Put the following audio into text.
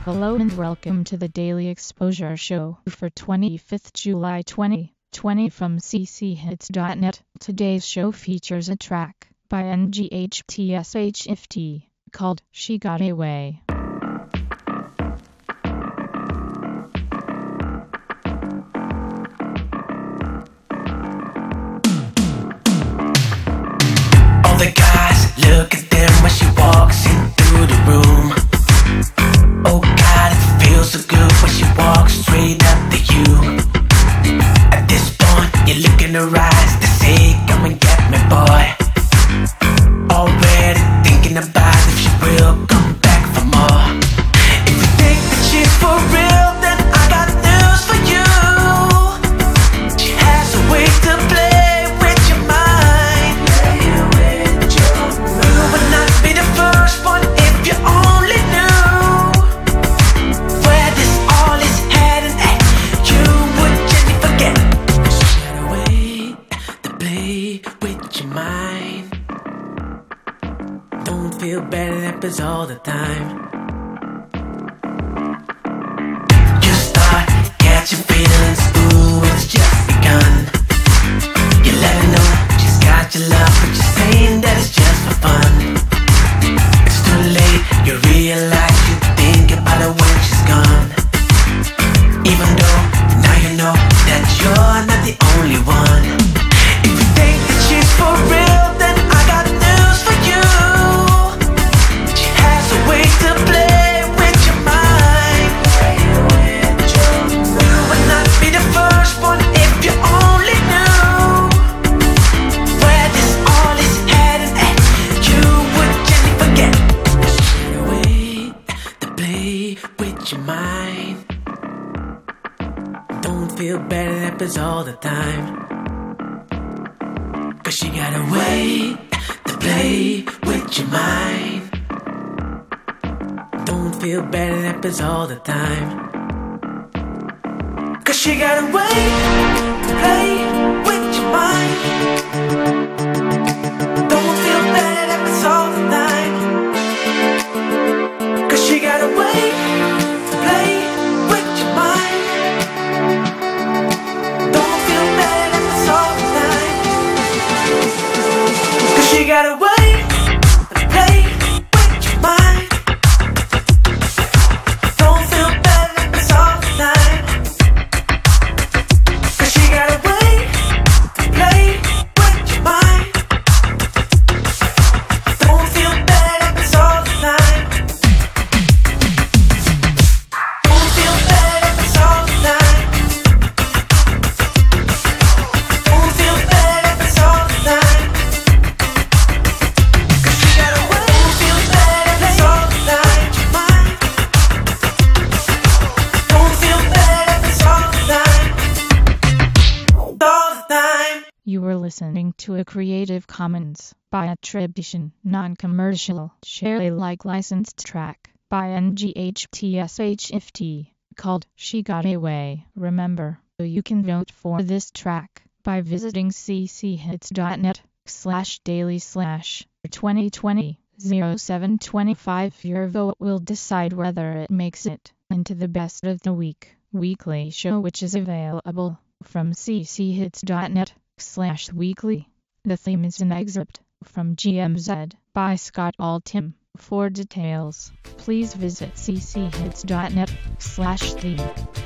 Hello and welcome to the Daily Exposure Show for 25th July 2020 from cchits.net. Today's show features a track by NGHTSHFT called She Got Away. All the guys look at them when she walks in through the room. Oh God, it feels so good when she walks straight up to you. At this point, you look in her eyes, they say, come and get me, boy. Already thinking about if she will come back for more. If you think that she's for real, then I got news for you. She has a way to play with your mind. You would not be the first one if you only knew where this all is heading. You would gently forget. She got a way to play with your mind. Don't feel bad, it happens all the time. You start catching feelings, ooh, it's just begun. You let her know she's got your love, but you're saying that it's just for fun. It's too late, you realize you think about her when she's gone. Even though now you know that you're not the only one. If you think that she's for real, then I got news for you. She has a way to play with your mind. You would not be the first one if you only knew where this all is heading. You would gently forget. She had a way to play with your mind. Don't feel bad, it happens all the time. Cause she got a way to play with your mind. Don't feel bad, it happens all the time. Cause she got a way to play with your mind. Don't feel bad, it happens all the time. Cause she got a way to play with your mind. Don't feel bad, it happens all the time. Cause she got a way to play with your mind. Don't feel bad, it happens all the time. Cause she got a way to play with your mind. Don't feel bad, it happens all the time. Don't feel bad, it happens all the time. Don't feel bad, it happens all the time. Cause she got a way. Don't feel bad, it happens all the time. Don't feel bad, it happens all the time. All the time. You were listening to a Creative Commons by attribution, non-commercial, share Alike licensed track by NGHTSHFT called She Got Away. Remember, you can vote for this track by visiting cchits.net/daily/2020-0725. Your vote will decide whether it makes it into the best of the week weekly show, which is available from cchits.net/weekly. The theme is an excerpt from GMZ by Scott Altham. For details, please visit cchits.net/theme.